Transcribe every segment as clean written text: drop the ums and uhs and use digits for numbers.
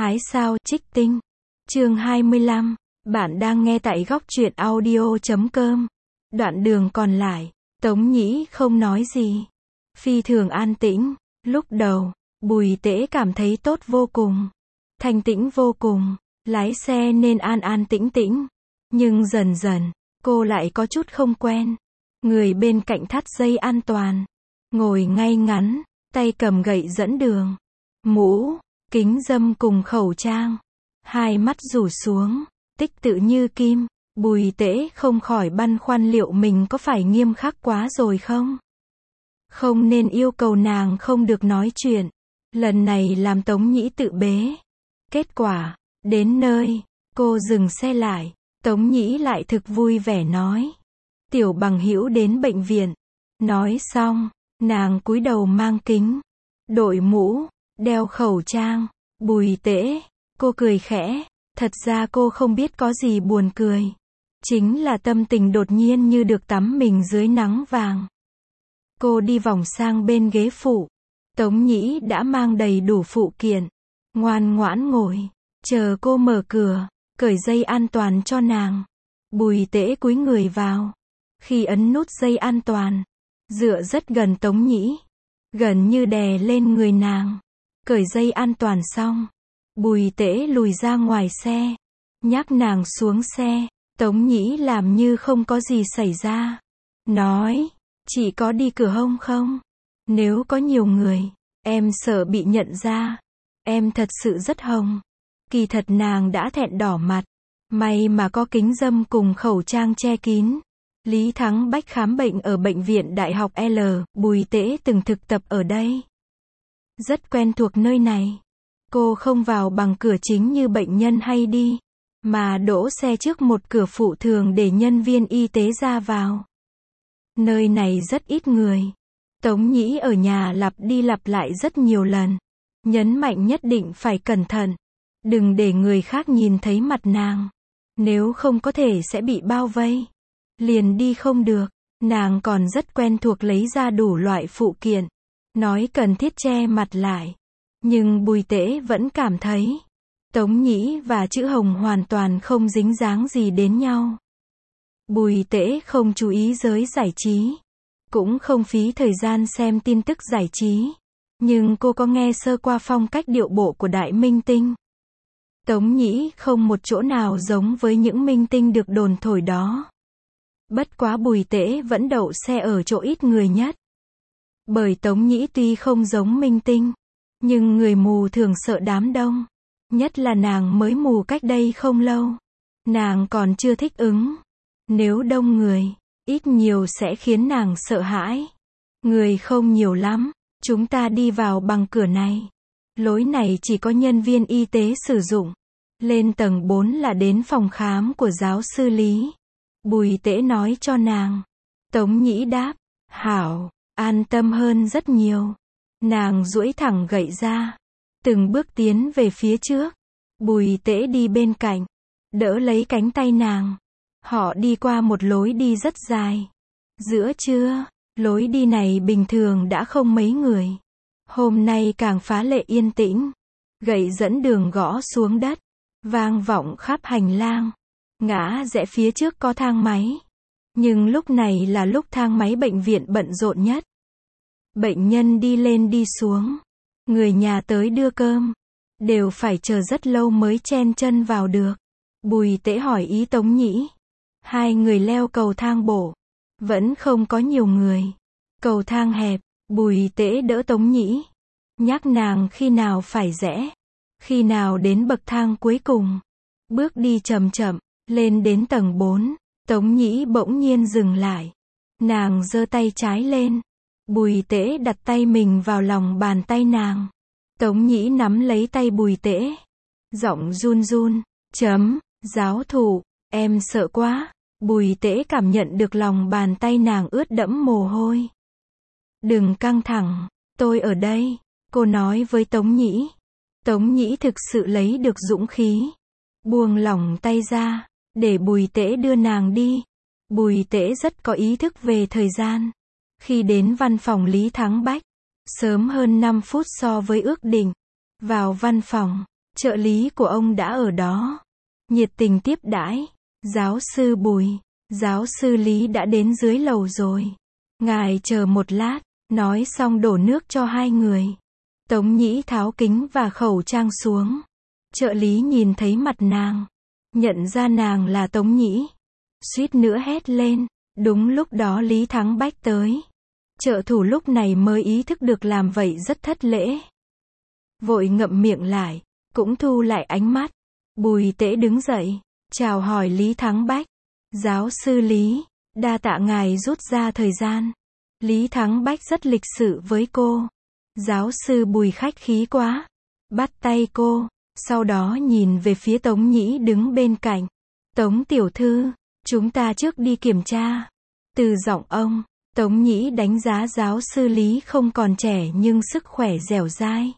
Hái sao trích tinh. Chương 25. Bạn đang nghe tại góc truyện audio.com. Đoạn đường còn lại, Tống Nhĩ không nói gì. Phi thường an tĩnh. Lúc đầu, Bùi Tễ cảm thấy tốt vô cùng. Thanh tĩnh vô cùng. Lái xe nên an an tĩnh tĩnh. Nhưng dần dần, cô lại có chút không quen. Người bên cạnh thắt dây an toàn. Ngồi ngay ngắn, tay cầm gậy dẫn đường. Mũ, kính râm cùng khẩu trang. Hai mắt rủ xuống, tích tự như kim. Bùi Tễ không khỏi băn khoăn liệu mình có phải nghiêm khắc quá rồi không? Không nên yêu cầu nàng không được nói chuyện. Lần này làm Tống Nhĩ tự bế. Kết quả, đến nơi, cô dừng xe lại. Tống Nhĩ lại thực vui vẻ nói. Tiểu bằng hữu đến bệnh viện. Nói xong, nàng cúi đầu mang kính, đội mũ, đeo khẩu trang. Bùi Tễ, cô cười khẽ. Thật ra cô không biết có gì buồn cười. Chính là tâm tình đột nhiên như được tắm mình dưới nắng vàng. Cô đi vòng sang bên ghế phụ. Tống Nhĩ đã mang đầy đủ phụ kiện. Ngoan ngoãn ngồi, chờ cô mở cửa, cởi dây an toàn cho nàng. Bùi Tễ cúi người vào. Khi ấn nút dây an toàn, dựa rất gần Tống Nhĩ, gần như đè lên người nàng. Cởi dây an toàn xong, Bùi Tễ lùi ra ngoài xe, nhắc nàng xuống xe. Tống Nhĩ làm như không có gì xảy ra. Nói, chỉ có đi cửa hông không? Nếu có nhiều người, em sợ bị nhận ra. Em thật sự rất hồng. Kỳ thật nàng đã thẹn đỏ mặt. May mà có kính râm cùng khẩu trang che kín. Lý Thắng Bách khám bệnh ở Bệnh viện Đại học L. Bùi Tễ từng thực tập ở đây. Rất quen thuộc nơi này. Cô không vào bằng cửa chính như bệnh nhân hay đi, mà đỗ xe trước một cửa phụ thường để nhân viên y tế ra vào. Nơi này rất ít người. Tống Nhĩ ở nhà lặp đi lặp lại rất nhiều lần. Nhấn mạnh nhất định phải cẩn thận. Đừng để người khác nhìn thấy mặt nàng. Nếu không có thể sẽ bị bao vây. Liền đi không được. Nàng còn rất quen thuộc lấy ra đủ loại phụ kiện. Nói cần thiết che mặt lại. Nhưng Bùi Tễ vẫn cảm thấy Tống Nhĩ và chữ hồng hoàn toàn không dính dáng gì đến nhau. Bùi Tễ không chú ý giới giải trí. Cũng không phí thời gian xem tin tức giải trí. Nhưng cô có nghe sơ qua phong cách điệu bộ của đại minh tinh. Tống Nhĩ không một chỗ nào giống với những minh tinh được đồn thổi đó. Bất quá Bùi Tễ vẫn đậu xe ở chỗ ít người nhất. Bởi Tống Nhĩ tuy không giống minh tinh, nhưng người mù thường sợ đám đông. Nhất là nàng mới mù cách đây không lâu. Nàng còn chưa thích ứng. Nếu đông người, ít nhiều sẽ khiến nàng sợ hãi. Người không nhiều lắm. Chúng ta đi vào bằng cửa này. Lối này chỉ có nhân viên y tế sử dụng. Lên tầng 4 là đến phòng khám của giáo sư Lý. Bùi Tễ nói cho nàng. Tống Nhĩ đáp. Hảo, an tâm hơn rất nhiều. Nàng duỗi thẳng gậy ra. Từng bước tiến về phía trước. Bùi Tễ đi bên cạnh. Đỡ lấy cánh tay nàng. Họ đi qua một lối đi rất dài. Giữa trưa, lối đi này bình thường đã không mấy người. Hôm nay càng phá lệ yên tĩnh. Gậy dẫn đường gõ xuống đất. Vang vọng khắp hành lang. Ngã rẽ phía trước có thang máy. Nhưng lúc này là lúc thang máy bệnh viện bận rộn nhất. Bệnh nhân đi lên đi xuống. Người nhà tới đưa cơm. Đều phải chờ rất lâu mới chen chân vào được. Bùi Tễ hỏi ý Tống Nhĩ. Hai người leo cầu thang bộ. Vẫn không có nhiều người. Cầu thang hẹp. Bùi Tễ đỡ Tống Nhĩ. Nhắc nàng khi nào phải rẽ. Khi nào đến bậc thang cuối cùng. Bước đi chậm chậm. Lên đến tầng 4. Tống Nhĩ bỗng nhiên dừng lại. Nàng giơ tay trái lên. Bùi Tễ đặt tay mình vào lòng bàn tay nàng. Tống Nhĩ nắm lấy tay Bùi Tễ. Giọng run run. Giáo thụ, em sợ quá. Bùi Tễ cảm nhận được lòng bàn tay nàng ướt đẫm mồ hôi. Đừng căng thẳng, tôi ở đây, cô nói với Tống Nhĩ. Tống Nhĩ thực sự lấy được dũng khí. Buông lỏng tay ra, để Bùi Tễ đưa nàng đi. Bùi Tễ rất có ý thức về thời gian. Khi đến văn phòng Lý Thắng Bách, sớm hơn 5 phút so với ước định. Vào văn phòng, trợ lý của ông đã ở đó, nhiệt tình tiếp đãi. Giáo sư Bùi, giáo sư Lý đã đến dưới lầu rồi. Ngài chờ một lát, nói xong đổ nước cho hai người. Tống Nhĩ tháo kính và khẩu trang xuống. Trợ lý nhìn thấy mặt nàng, nhận ra nàng là Tống Nhĩ, suýt nữa hét lên. Đúng lúc đó Lý Thắng Bách tới. Trợ thủ lúc này mới ý thức được làm vậy rất thất lễ. Vội ngậm miệng lại, cũng thu lại ánh mắt. Bùi Tễ đứng dậy, chào hỏi Lý Thắng Bách. Giáo sư Lý, đa tạ ngài rút ra thời gian. Lý Thắng Bách rất lịch sự với cô. Giáo sư Bùi khách khí quá. Bắt tay cô, sau đó nhìn về phía Tống Nhĩ đứng bên cạnh. Tống tiểu thư, chúng ta trước đi kiểm tra. Từ giọng ông, Tống Nhĩ đánh giá giáo sư Lý không còn trẻ nhưng sức khỏe dẻo dai.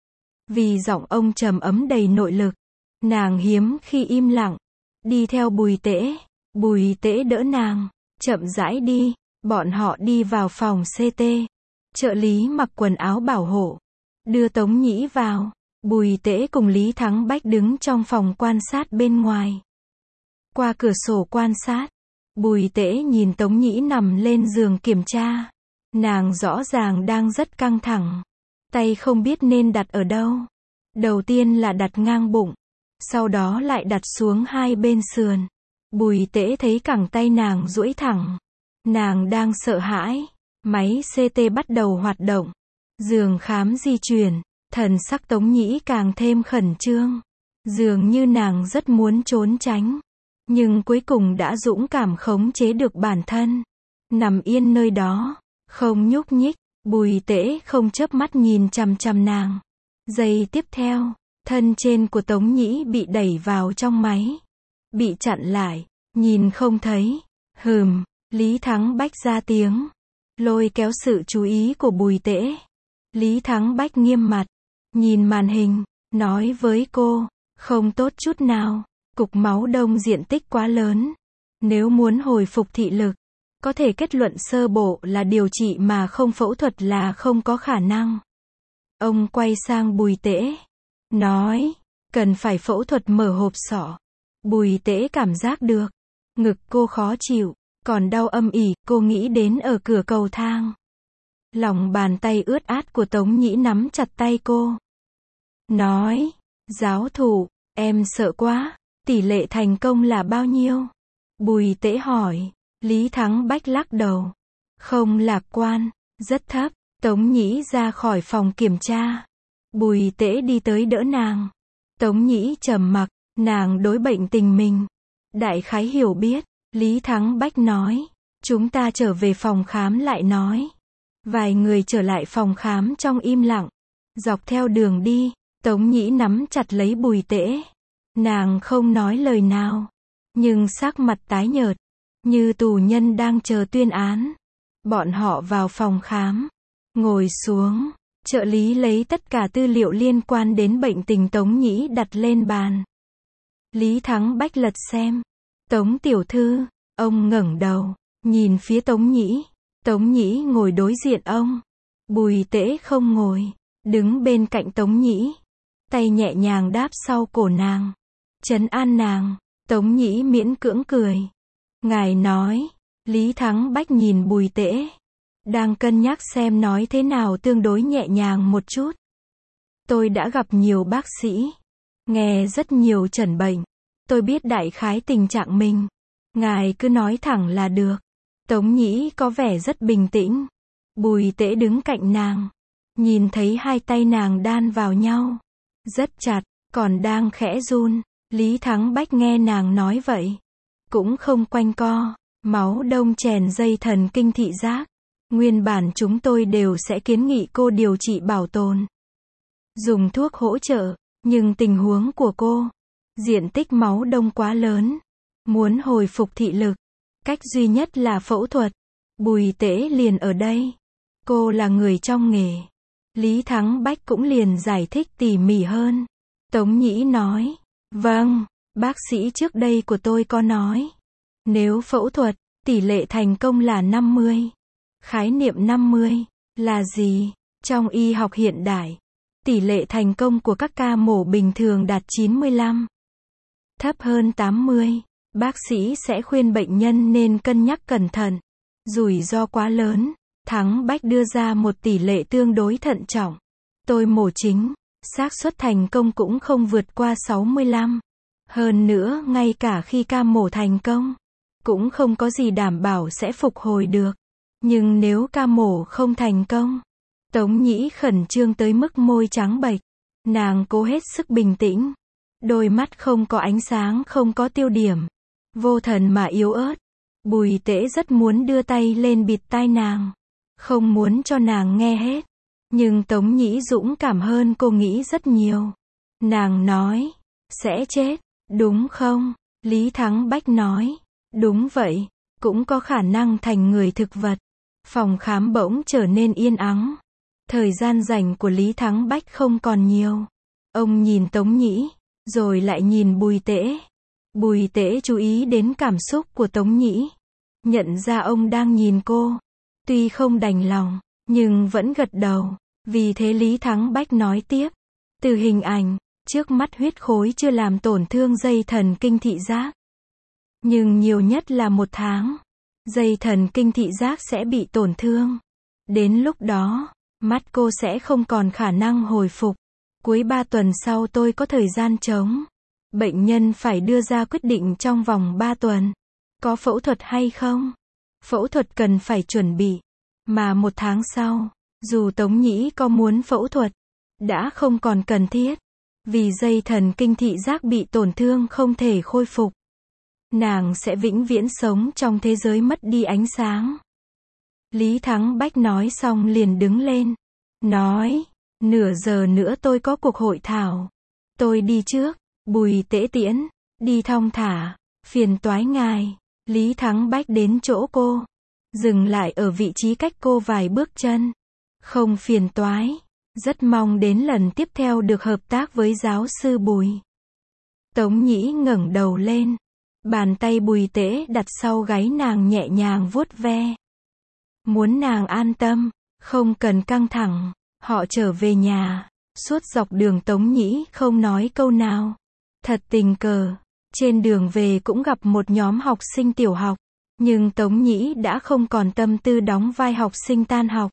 Vì giọng ông trầm ấm đầy nội lực, nàng hiếm khi im lặng, đi theo Bùi Tễ. Bùi Tễ đỡ nàng, chậm rãi đi, bọn họ đi vào phòng CT. Trợ lý mặc quần áo bảo hộ, đưa Tống Nhĩ vào. Bùi Tễ cùng Lý Thắng Bách đứng trong phòng quan sát bên ngoài. Qua cửa sổ quan sát, Bùi Tễ nhìn Tống Nhĩ nằm lên giường kiểm tra. Nàng rõ ràng đang rất căng thẳng. Tay không biết nên đặt ở đâu. Đầu tiên là đặt ngang bụng, sau đó lại đặt xuống hai bên sườn. Bùi Tễ thấy cẳng tay nàng duỗi thẳng. Nàng đang sợ hãi. Máy CT bắt đầu hoạt động. Giường khám di chuyển. Thần sắc Tống Nhĩ càng thêm khẩn trương. Dường như nàng rất muốn trốn tránh. Nhưng cuối cùng đã dũng cảm khống chế được bản thân. Nằm yên nơi đó, không nhúc nhích. Bùi Tễ không chớp mắt nhìn chằm chằm nàng. Giây tiếp theo, thân trên của Tống Nhĩ bị đẩy vào trong máy. Bị chặn lại, nhìn không thấy. Lý Thắng Bách ra tiếng, lôi kéo sự chú ý của Bùi Tễ. Lý Thắng Bách nghiêm mặt, nhìn màn hình, nói với cô, không tốt chút nào. Cục máu đông diện tích quá lớn. Nếu muốn hồi phục thị lực, có thể kết luận sơ bộ là điều trị mà không phẫu thuật là không có khả năng. Ông quay sang Bùi Tễ, nói, cần phải phẫu thuật mở hộp sọ. Bùi Tễ cảm giác được, ngực cô khó chịu, còn đau âm ỉ, cô nghĩ đến ở cửa cầu thang. Lòng bàn tay ướt át của Tống Nhĩ nắm chặt tay cô. Nói, giáo thụ, em sợ quá. Tỷ lệ thành công là bao nhiêu? Bùi Tễ hỏi. Lý Thắng Bách lắc đầu. Không lạc quan, rất thấp. Tống Nhĩ ra khỏi phòng kiểm tra. Bùi Tễ đi tới đỡ nàng. Tống Nhĩ trầm mặc, nàng đối bệnh tình mình đại khái hiểu biết. Lý Thắng Bách nói, chúng ta trở về phòng khám lại nói. Vài người trở lại phòng khám trong im lặng. Dọc theo đường đi, Tống Nhĩ nắm chặt lấy Bùi Tễ. Nàng không nói lời nào, nhưng sắc mặt tái nhợt, như tù nhân đang chờ tuyên án. Bọn họ vào phòng khám, ngồi xuống, trợ lý lấy tất cả tư liệu liên quan đến bệnh tình Tống Nhĩ đặt lên bàn. Lý Thắng Bách lật xem. Tống tiểu thư, ông ngẩng đầu, nhìn phía Tống Nhĩ. Tống Nhĩ ngồi đối diện ông. Bùi Tễ không ngồi, đứng bên cạnh Tống Nhĩ. Tay nhẹ nhàng đáp sau cổ nàng, trấn an nàng. Tống Nhĩ miễn cưỡng cười. Ngài nói. Lý Thắng Bách nhìn Bùi Tễ, đang cân nhắc xem nói thế nào tương đối nhẹ nhàng một chút. Tôi đã gặp nhiều bác sĩ, nghe rất nhiều chẩn bệnh. Tôi biết đại khái tình trạng mình. Ngài cứ nói thẳng là được. Tống Nhĩ có vẻ rất bình tĩnh. Bùi Tễ đứng cạnh nàng, nhìn thấy hai tay nàng đan vào nhau, rất chặt, còn đang khẽ run. Lý Thắng Bách nghe nàng nói vậy, cũng không quanh co. Máu đông chèn dây thần kinh thị giác. Nguyên bản chúng tôi đều sẽ kiến nghị cô điều trị bảo tồn, dùng thuốc hỗ trợ, nhưng tình huống của cô, diện tích máu đông quá lớn. Muốn hồi phục thị lực, cách duy nhất là phẫu thuật. Bùi Tễ liền ở đây. Cô là người trong nghề. Lý Thắng Bách cũng liền giải thích tỉ mỉ hơn. Tống Nhĩ nói, vâng, bác sĩ trước đây của tôi có nói, nếu phẫu thuật, tỷ lệ thành công là 50. Khái niệm 50 là gì? Trong y học hiện đại, Tỷ lệ thành công của các ca mổ bình thường đạt 95, thấp hơn 80. Bác sĩ sẽ khuyên bệnh nhân nên cân nhắc cẩn thận. Rủi ro quá lớn. Thắng Bách đưa ra một tỷ lệ tương đối thận trọng. Tôi mổ chính, xác suất thành công cũng không vượt qua 65. Hơn nữa, ngay cả khi ca mổ thành công, cũng không có gì đảm bảo sẽ phục hồi được. Nhưng nếu ca mổ không thành công, Tống Nhĩ khẩn trương tới mức môi trắng bệch. Nàng cố hết sức bình tĩnh. Đôi mắt không có ánh sáng, không có tiêu điểm. Vô thần mà yếu ớt. Bùi Tễ rất muốn đưa tay lên bịt tai nàng. Không muốn cho nàng nghe hết. Nhưng Tống Nhĩ dũng cảm hơn cô nghĩ rất nhiều. Nàng nói, sẽ chết, đúng không? Lý Thắng Bách nói, đúng vậy, cũng có khả năng thành người thực vật. Phòng khám bỗng trở nên yên ắng. Thời gian rảnh của Lý Thắng Bách không còn nhiều. Ông nhìn Tống Nhĩ, rồi lại nhìn Bùi Tễ. Bùi Tễ chú ý đến cảm xúc của Tống Nhĩ. Nhận ra ông đang nhìn cô. Tuy không đành lòng, nhưng vẫn gật đầu. Vì thế Lý Thắng Bách nói tiếp. Từ hình ảnh, trước mắt huyết khối chưa làm tổn thương dây thần kinh thị giác. Nhưng nhiều nhất là 1 tháng, dây thần kinh thị giác sẽ bị tổn thương. Đến lúc đó, mắt cô sẽ không còn khả năng hồi phục. Cuối 3 tuần sau tôi có thời gian trống. Bệnh nhân phải đưa ra quyết định trong vòng 3 tuần. Có phẫu thuật hay không? Phẫu thuật cần phải chuẩn bị. Mà 1 tháng sau, dù Tống Nhĩ có muốn phẫu thuật, đã không còn cần thiết. Vì dây thần kinh thị giác bị tổn thương không thể khôi phục. Nàng sẽ vĩnh viễn sống trong thế giới mất đi ánh sáng. Lý Thắng Bách nói xong liền đứng lên. Nói, nửa giờ nữa tôi có cuộc hội thảo. Tôi đi trước. Bùi Tễ tiễn, đi thong thả, phiền toái ngài. Lý Thắng Bách đến chỗ cô. Dừng lại ở vị trí cách cô vài bước chân. Không phiền toái. Rất mong đến lần tiếp theo được hợp tác với giáo sư Bùi. Tống Nhĩ ngẩng đầu lên. Bàn tay Bùi Tễ đặt sau gáy nàng nhẹ nhàng vuốt ve. Muốn nàng an tâm, không cần căng thẳng. Họ trở về nhà. Suốt dọc đường Tống Nhĩ không nói câu nào. Thật tình cờ, trên đường về cũng gặp một nhóm học sinh tiểu học. Nhưng Tống Nhĩ đã không còn tâm tư đóng vai học sinh tan học.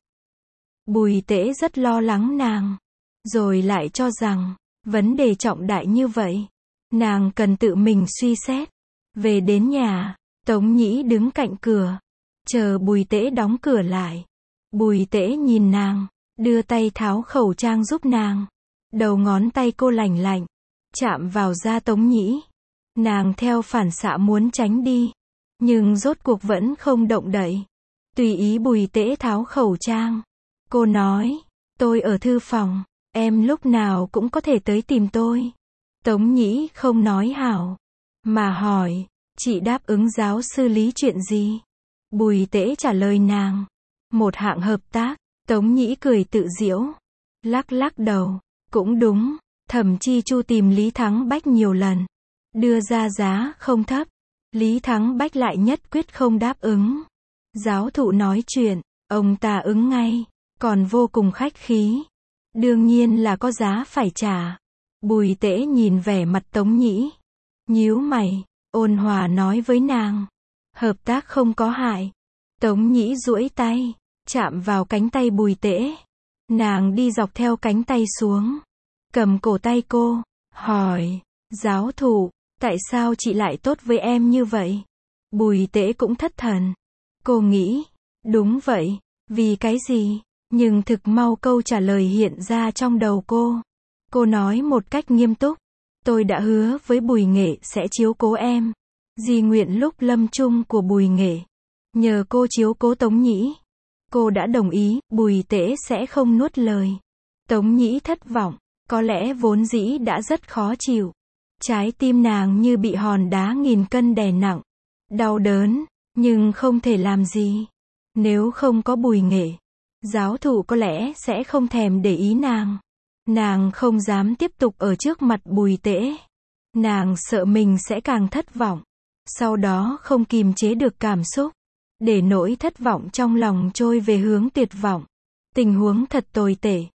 Bùi Tễ rất lo lắng nàng. Rồi lại cho rằng, vấn đề trọng đại như vậy, nàng cần tự mình suy xét. Về đến nhà, Tống Nhĩ đứng cạnh cửa. Chờ Bùi Tễ đóng cửa lại. Bùi Tễ nhìn nàng, đưa tay tháo khẩu trang giúp nàng. Đầu ngón tay cô lành lạnh, chạm vào da Tống Nhĩ. Nàng theo phản xạ muốn tránh đi. Nhưng rốt cuộc vẫn không động đậy. Tùy ý Bùi Tễ tháo khẩu trang. Cô nói, tôi ở thư phòng, em lúc nào cũng có thể tới tìm tôi. Tống Nhĩ không nói hảo, mà hỏi, chị đáp ứng giáo sư Lý chuyện gì? Bùi Tễ trả lời nàng, một hạng hợp tác. Tống Nhĩ cười tự giễu, lắc lắc đầu, cũng đúng, Thẩm Chi Chu tìm Lý Thắng Bách nhiều lần, đưa ra giá không thấp, Lý Thắng Bách lại nhất quyết không đáp ứng. Giáo thụ nói chuyện, ông ta ứng ngay, còn vô cùng khách khí. Đương nhiên là có giá phải trả. Bùi Tễ nhìn vẻ mặt Tống Nhĩ, nhíu mày, ôn hòa nói với nàng, hợp tác không có hại. Tống Nhĩ duỗi tay, chạm vào cánh tay Bùi Tễ. Nàng đi dọc theo cánh tay xuống, cầm cổ tay cô, hỏi, giáo thụ, tại sao chị lại tốt với em như vậy? Bùi Tễ cũng thất thần. Cô nghĩ, đúng vậy, vì cái gì? Nhưng thực mau câu trả lời hiện ra trong đầu cô. Cô nói một cách nghiêm túc, tôi đã hứa với Bùi Nghệ sẽ chiếu cố em. Di nguyện lúc lâm chung của Bùi Nghệ, nhờ cô chiếu cố Tống Nhĩ. Cô đã đồng ý, Bùi Tễ sẽ không nuốt lời. Tống Nhĩ thất vọng, có lẽ vốn dĩ đã rất khó chịu. Trái tim nàng như bị hòn đá 1000 cân đè nặng. Đau đớn, nhưng không thể làm gì. Nếu không có Bùi Nghệ, giáo thụ có lẽ sẽ không thèm để ý nàng. Nàng không dám tiếp tục ở trước mặt Bùi Tễ. Nàng sợ mình sẽ càng thất vọng. Sau đó không kìm chế được cảm xúc. Để nỗi thất vọng trong lòng trôi về hướng tuyệt vọng. Tình huống thật tồi tệ.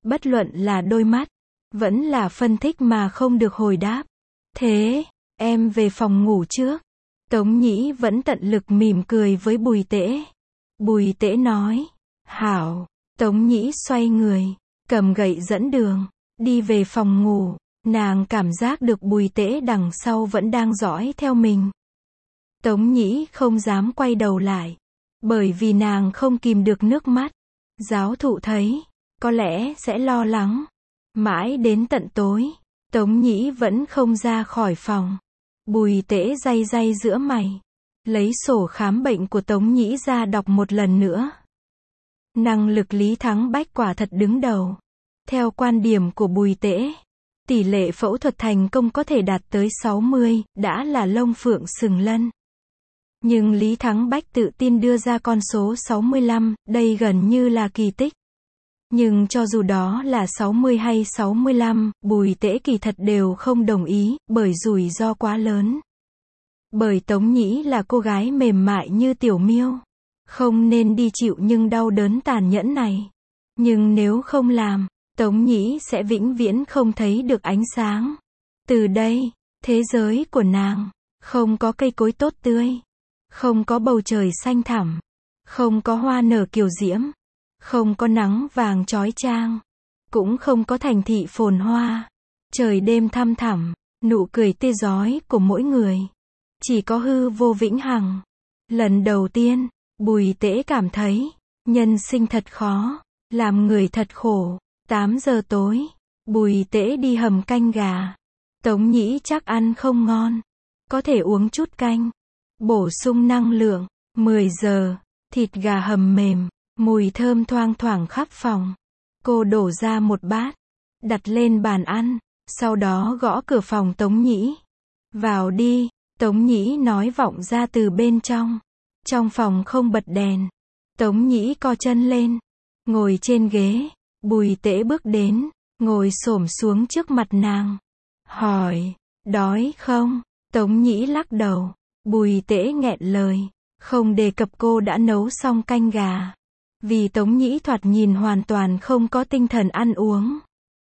Bất luận là đôi mắt, vẫn là phân tích mà không được hồi đáp. Thế, em về phòng ngủ trước. Tống Nhĩ vẫn tận lực mỉm cười với Bùi Tễ. Bùi Tễ nói, hảo. Tống Nhĩ xoay người, cầm gậy dẫn đường, đi về phòng ngủ. Nàng cảm giác được Bùi Tễ đằng sau vẫn đang dõi theo mình. Tống Nhĩ không dám quay đầu lại, bởi vì nàng không kìm được nước mắt. Giáo thụ thấy, có lẽ sẽ lo lắng. Mãi đến tận tối, Tống Nhĩ vẫn không ra khỏi phòng. Bùi Tễ day day giữa mày, lấy sổ khám bệnh của Tống Nhĩ ra đọc một lần nữa. Năng lực Lý Thắng Bách quả thật đứng đầu. Theo quan điểm của Bùi Tễ, tỷ lệ phẫu thuật thành công có thể đạt tới 60, đã là lông phượng sừng lân. Nhưng Lý Thắng Bách tự tin đưa ra con số 65, đây gần như là kỳ tích. Nhưng cho dù đó là 60 hay 65, Bùi Tễ kỳ thật đều không đồng ý, bởi rủi ro quá lớn. Bởi Tống Nhĩ là cô gái mềm mại như tiểu miêu, không nên đi chịu nhưng đau đớn tàn nhẫn này. Nhưng nếu không làm, Tống Nhĩ sẽ vĩnh viễn không thấy được ánh sáng. Từ đây, thế giới của nàng, không có cây cối tốt tươi, không có bầu trời xanh thẳm, không có hoa nở kiều diễm, không có nắng vàng chói chang, cũng không có thành thị phồn hoa, trời đêm thăm thẳm, nụ cười tươi rói của mỗi người. Chỉ có hư vô vĩnh hằng. Lần đầu tiên, Bùi Tễ cảm thấy, nhân sinh thật khó, làm người thật khổ. 8 giờ tối, Bùi Tễ đi hầm canh gà. Tống Nhĩ chắc ăn không ngon, có thể uống chút canh, bổ sung năng lượng. 10 giờ, thịt gà hầm mềm, mùi thơm thoang thoảng khắp phòng. Cô đổ ra một bát, đặt lên bàn ăn, sau đó gõ cửa phòng Tống Nhĩ. Vào đi, Tống Nhĩ nói vọng ra từ bên trong. Trong phòng không bật đèn. Tống Nhĩ co chân lên, ngồi trên ghế. Bùi Tễ bước đến, ngồi xổm xuống trước mặt nàng. Hỏi, đói không? Tống Nhĩ lắc đầu. Bùi Tễ nghẹn lời, không đề cập cô đã nấu xong canh gà. Vì Tống Nhĩ thoạt nhìn hoàn toàn không có tinh thần ăn uống.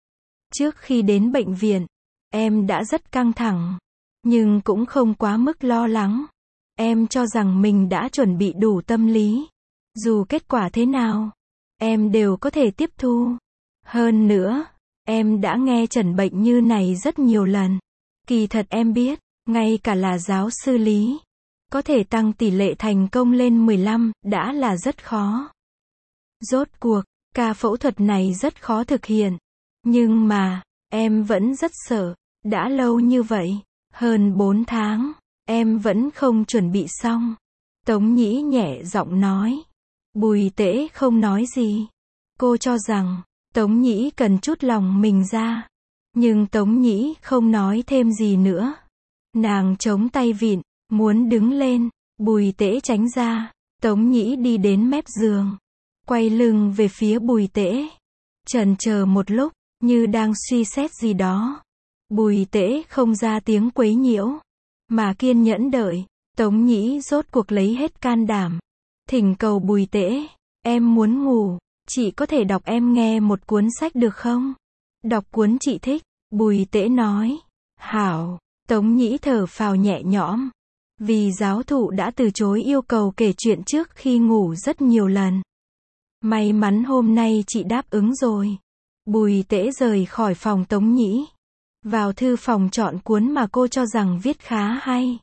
Trước khi đến bệnh viện, em đã rất căng thẳng, nhưng cũng không quá mức lo lắng. Em cho rằng mình đã chuẩn bị đủ tâm lý. Dù kết quả thế nào, em đều có thể tiếp thu. Hơn nữa, em đã nghe chẩn bệnh như này rất nhiều lần. Kỳ thật em biết, ngay cả là giáo sư Lý, có thể tăng tỷ lệ thành công lên 15, đã là rất khó. Rốt cuộc, ca phẫu thuật này rất khó thực hiện. Nhưng mà, em vẫn rất sợ. Đã lâu như vậy, hơn 4 tháng, em vẫn không chuẩn bị xong. Tống Nhĩ nhẹ giọng nói. Bùi Tễ không nói gì. Cô cho rằng, Tống Nhĩ cần chút lòng mình ra. Nhưng Tống Nhĩ không nói thêm gì nữa. Nàng chống tay vịn, muốn đứng lên. Bùi Tễ tránh ra. Tống Nhĩ đi đến mép giường, quay lưng về phía Bùi Tễ. Chần chờ một lúc, như đang suy xét gì đó. Bùi Tễ không ra tiếng quấy nhiễu, mà kiên nhẫn đợi. Tống Nhĩ rốt cuộc lấy hết can đảm, thỉnh cầu Bùi Tễ, em muốn ngủ, chị có thể đọc em nghe một cuốn sách được không? Đọc cuốn chị thích. Bùi Tễ nói. Hảo. Tống Nhĩ thở phào nhẹ nhõm, vì giáo thụ đã từ chối yêu cầu kể chuyện trước khi ngủ rất nhiều lần. May mắn hôm nay chị đáp ứng rồi. Bùi Tễ rời khỏi phòng Tống Nhĩ, vào thư phòng chọn cuốn mà cô cho rằng viết khá hay.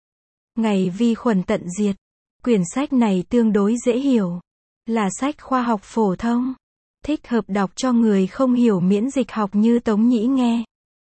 Ngày vi khuẩn tận diệt. Quyển sách này tương đối dễ hiểu, là sách khoa học phổ thông, thích hợp đọc cho người không hiểu miễn dịch học như Tống Nhĩ nghe.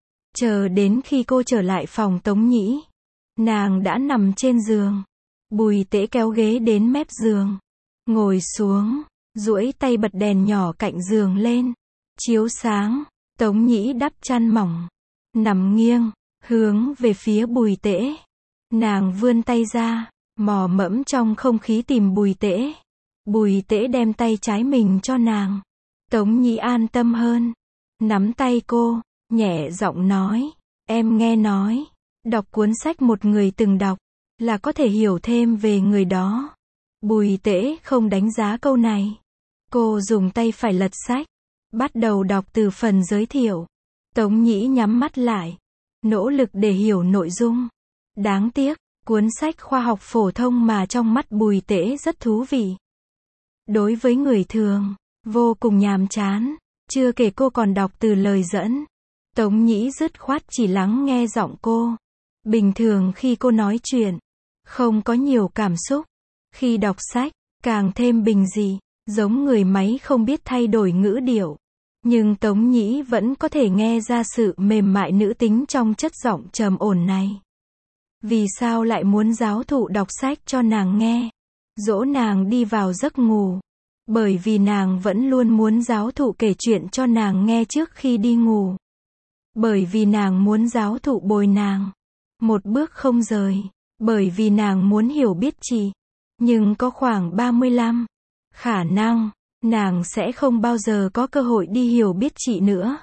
Chờ đến khi cô trở lại phòng Tống Nhĩ, nàng đã nằm trên giường. Bùi Tễ kéo ghế đến mép giường, ngồi xuống, duỗi tay bật đèn nhỏ cạnh giường lên, chiếu sáng. Tống Nhĩ đắp chăn mỏng, nằm nghiêng, hướng về phía Bùi Tễ. Nàng vươn tay ra, mò mẫm trong không khí tìm Bùi Tễ. Bùi Tễ đem tay trái mình cho nàng. Tống Nhĩ an tâm hơn, nắm tay cô, nhẹ giọng nói, em nghe nói, đọc cuốn sách một người từng đọc, là có thể hiểu thêm về người đó. Bùi Tễ không đánh giá câu này. Cô dùng tay phải lật sách, Bắt đầu đọc từ phần giới thiệu. Tống Nhĩ nhắm mắt lại, nỗ lực để hiểu nội dung. Đáng tiếc, cuốn sách khoa học phổ thông mà trong mắt Bùi Tễ rất thú vị. Đối với người thường, vô cùng nhàm chán. Chưa kể cô còn đọc từ lời dẫn. Tống Nhĩ dứt khoát chỉ lắng nghe giọng cô. Bình thường khi cô nói chuyện, không có nhiều cảm xúc. Khi đọc sách, càng thêm bình dị, giống người máy không biết thay đổi ngữ điệu. Nhưng Tống Nhĩ vẫn có thể nghe ra sự mềm mại nữ tính trong chất giọng trầm ổn này. Vì sao lại muốn giáo thụ đọc sách cho nàng nghe? Dỗ nàng đi vào giấc ngủ. Bởi vì nàng vẫn luôn muốn giáo thụ kể chuyện cho nàng nghe trước khi đi ngủ. Bởi vì nàng muốn giáo thụ bồi nàng. Một bước không rời. Bởi vì nàng muốn hiểu biết chị. Nhưng có khoảng 35. Khả năng, nàng sẽ không bao giờ có cơ hội đi hiểu biết chị nữa.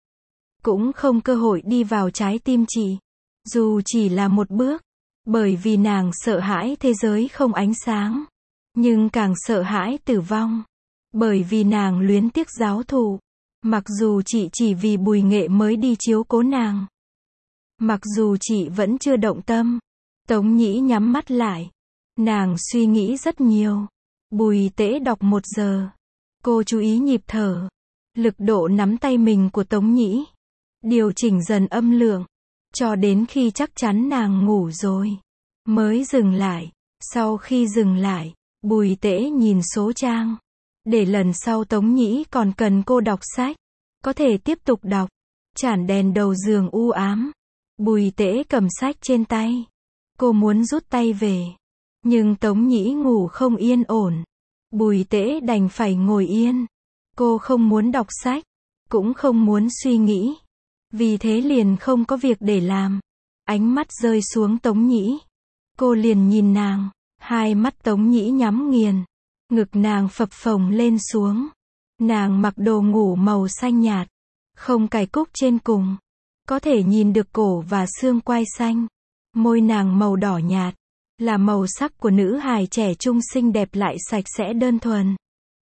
Cũng không cơ hội đi vào trái tim chị. Dù chỉ là một bước. Bởi vì nàng sợ hãi thế giới không ánh sáng. Nhưng càng sợ hãi tử vong. Bởi vì nàng luyến tiếc giáo thụ. Mặc dù chị chỉ vì Bùi Nghệ mới đi chiếu cố nàng. Mặc dù chị vẫn chưa động tâm. Tống Nhĩ nhắm mắt lại. Nàng suy nghĩ rất nhiều. Bùi Tễ đọc 1 giờ. Cô chú ý nhịp thở. Lực độ nắm tay mình của Tống Nhĩ. Điều chỉnh dần âm lượng. Cho đến khi chắc chắn nàng ngủ rồi. Mới dừng lại. Sau khi dừng lại, Bùi Tễ nhìn số trang. Để lần sau Tống Nhĩ còn cần cô đọc sách. Có thể tiếp tục đọc. Chản đèn đầu giường u ám. Bùi Tễ cầm sách trên tay. Cô muốn rút tay về. Nhưng Tống Nhĩ ngủ không yên ổn. Bùi Tễ đành phải ngồi yên. Cô không muốn đọc sách. Cũng không muốn suy nghĩ. Vì thế liền không có việc để làm. Ánh mắt rơi xuống Tống Nhĩ. Cô liền nhìn nàng. Hai mắt Tống Nhĩ nhắm nghiền. Ngực nàng phập phồng lên xuống. Nàng mặc đồ ngủ màu xanh nhạt. Không cài cúc trên cùng. Có thể nhìn được cổ và xương quai xanh. Môi nàng màu đỏ nhạt. Là màu sắc của nữ hài trẻ trung xinh đẹp lại sạch sẽ đơn thuần.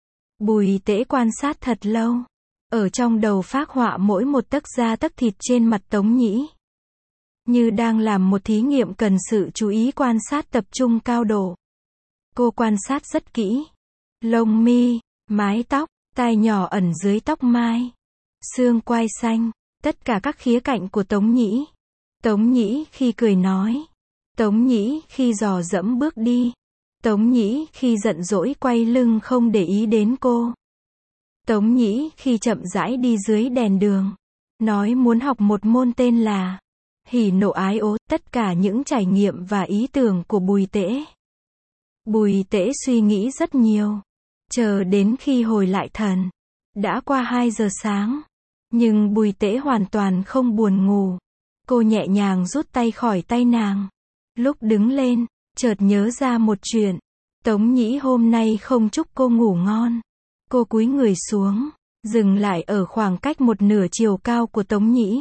Bùi Tễ quan sát thật lâu. Ở trong đầu phác họa mỗi một tấc da tấc thịt trên mặt Tống Nhĩ. Như đang làm một thí nghiệm cần sự chú ý quan sát tập trung cao độ. Cô quan sát rất kỹ. Lông mi, mái tóc, tai nhỏ ẩn dưới tóc mai. Xương quai xanh, tất cả các khía cạnh của Tống Nhĩ. Tống Nhĩ khi cười nói. Tống Nhĩ khi dò dẫm bước đi. Tống Nhĩ khi giận dỗi quay lưng không để ý đến cô. Tống Nhĩ khi chậm rãi đi dưới đèn đường. Nói muốn học một môn tên là hỉ nộ ái ố, tất cả những trải nghiệm và ý tưởng của Bùi Tễ. Bùi Tễ suy nghĩ rất nhiều. Chờ đến khi hồi lại thần. Đã qua 2 giờ sáng. Nhưng Bùi Tễ hoàn toàn không buồn ngủ. Cô nhẹ nhàng rút tay khỏi tay nàng. Lúc đứng lên, chợt nhớ ra một chuyện. Tống Nhĩ hôm nay không chúc cô ngủ ngon. Cô cúi người xuống, dừng lại ở khoảng cách 1/2 chiều cao của Tống Nhĩ.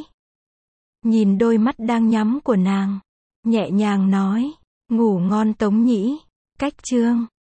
Nhìn đôi mắt đang nhắm của nàng. Nhẹ nhàng nói, ngủ ngon Tống Nhĩ. Cách chương